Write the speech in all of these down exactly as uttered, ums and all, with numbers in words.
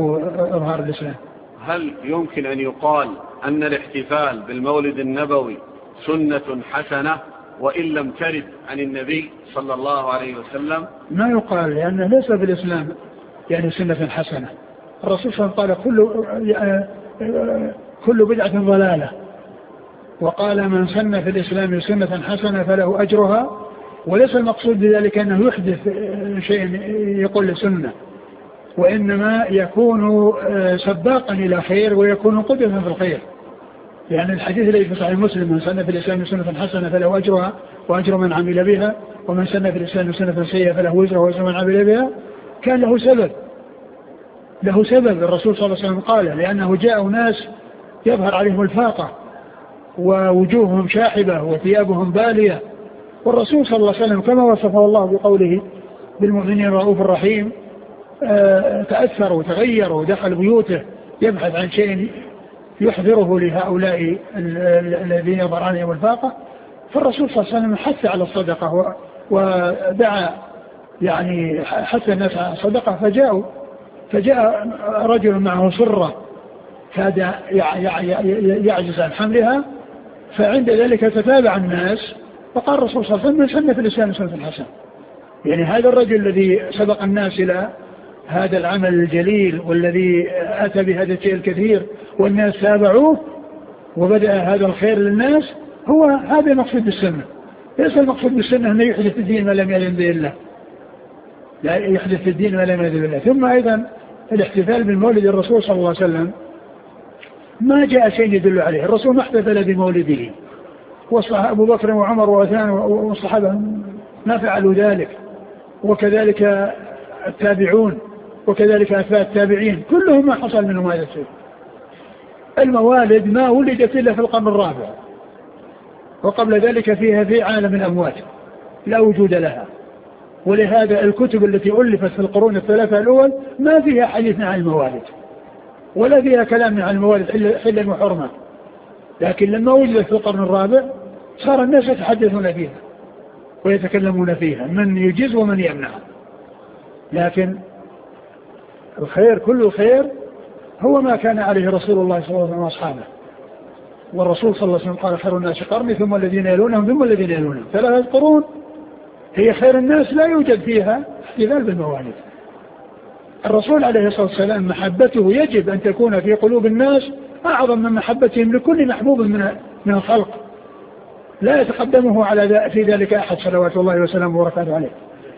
إظهار الإسلام. هل يمكن أن يقال أن الاحتفال بالمولد النبوي سنة حسنة وإن لم ترد عن النبي صلى الله عليه وسلم؟ ما يقال، لأنه ليس في الإسلام يعني سنة حسنة. الرسول صلى الله عليه وسلم قال كل كل بدعة ضلالة، وقال من سن في الإسلام سنة حسنة فله أجرها، وليس المقصود بذلك أنه يحدث شيء يقول لسنة، وإنما يكون سباقا إلى خير ويكون قدوة في الخير. يعني الحديث الذي في صحيح مسلم من سن في الإسلام سنة حسنة فله أجرها وأجر من عمل بها، ومن سن في الإسلام سنة سيئة فله وزرها وأجر من عمل بها، كان له سبب له سبب الرسول صلى الله عليه وسلم قال، لأنه جاء ناس يظهر عليهم الفاقة ووجوههم شاحبة وثيابهم بالية، والرسول صلى الله عليه وسلم كما وصفه الله بقوله بالمؤمنين رؤوف الرحيم تأثر وتغير ودخل بيوته يبحث عن شيء يحذره لهؤلاء الذين يظهر عليهم الفاقة. فالرسول صلى الله عليه وسلم حث على الصدقة ودعا يعني حث الناس على الصدقة، فجاءوا فجاء رجل معه سرة كاد يعجز عن حملها، فعند ذلك تتابع الناس، فقال الرسول صلى الله عليه وسلم من سن في الإسلام سنة حسنة. يعني هذا الرجل الذي سبق الناس إلى هذا العمل الجليل والذي أتى بهذا الشيء الكثير والناس تابعوه وبدأ هذا الخير للناس، هو هذا المقصود بالسنة. ليس المقصود بالسنة أنه يحدث الدين ما لم يأذن به الله، لا يحدث الدين ما لم يأذن به الله. ثم أيضا الاحتفال بالمولد الرسول صلى الله عليه وسلم ما جاء شيء يدل عليه. الرسول ما احتفل بمولده، وأبو بكر وعمر وعثمان والصحابة ما فعلوا ذلك، وكذلك التابعون وكذلك أتباع التابعين كلهم ما حصل منهم هذا الشيء. الموالد ما ولدت إلا في القرن الرابع، وقبل ذلك فيها في عالم الأموات لا وجود لها، ولهذا الكتب التي ألفت في القرون الثلاثة الأول ما فيها حديث عن الموالد ولا فيها كلام عن الموالد حلا وحرمة. لكن لما وجدت في القرن الرابع صار الناس يتحدثون فيها ويتكلمون فيها، من يجيز ومن يمنع. لكن الخير كل الخير هو ما كان عليه رسول الله صلى الله عليه وسلم وأصحابه، والرسول صلى الله عليه وسلم قال خير الناس قرني ثم الذين يلونهم ثم الذين يلونهم. ثلاثة قرون هي خير الناس لا يوجد فيها احتفال بالموالد. الرسول عليه الصلاة والسلام محبته يجب أن تكون في قلوب الناس أعظم من محبتهم لكل محبوب من من الخلق، لا يتقدمه على في ذلك أحد صلوات الله وسلامه وبركاته عليه،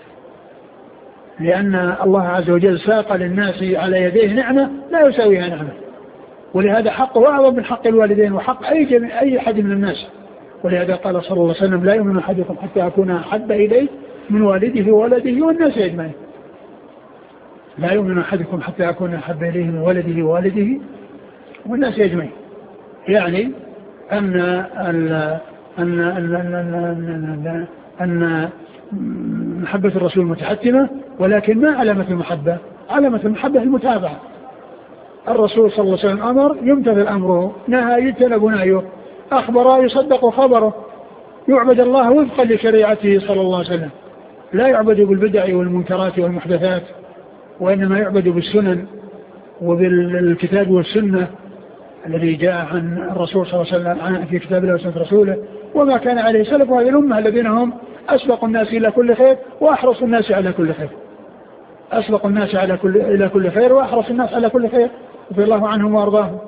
لأن الله عز وجل ساق للناس على يديه نعمة لا يساويها نعمة، ولهذا حقه أعظم من حق الوالدين وحق أي جميع أي أحد من الناس. ولهذا قال صلى الله عليه وسلم لا يؤمن أحدكم حتى أكون أحب إليه من والده وولده والناس أجمعين. لا يؤمن أحدكم حتى أكون أحب إليه من ولده ووالده والناس أجمعين. يعني أن أن أن أن أن محبة الرسول متحتمة، ولكن ما علامة المحبة؟ علامة المحبة المتابعة. الرسول صلى الله عليه وسلم أمر يمتثل أمره، نهى يجتنب نهيه، أخبر يصدق خبره، يعبد الله وفقا لشريعته صلى الله عليه وسلم، لا يعبد بالبدع والمنكرات والمحدثات، وإنما يعبد بالسنن وبالكتاب والسنة الذي جاء عن الرسول صلى الله عليه وسلم في كتاب الله وسنة رسوله، وما كان عليه سلف هذه الأمة الذين هم أسبق الناس إلى كل خير وأحرص الناس على كل خير. أسبق الناس على كل إلى كل خير وأحرص الناس على كل خير، رضي الله عنهم وأرضاهم.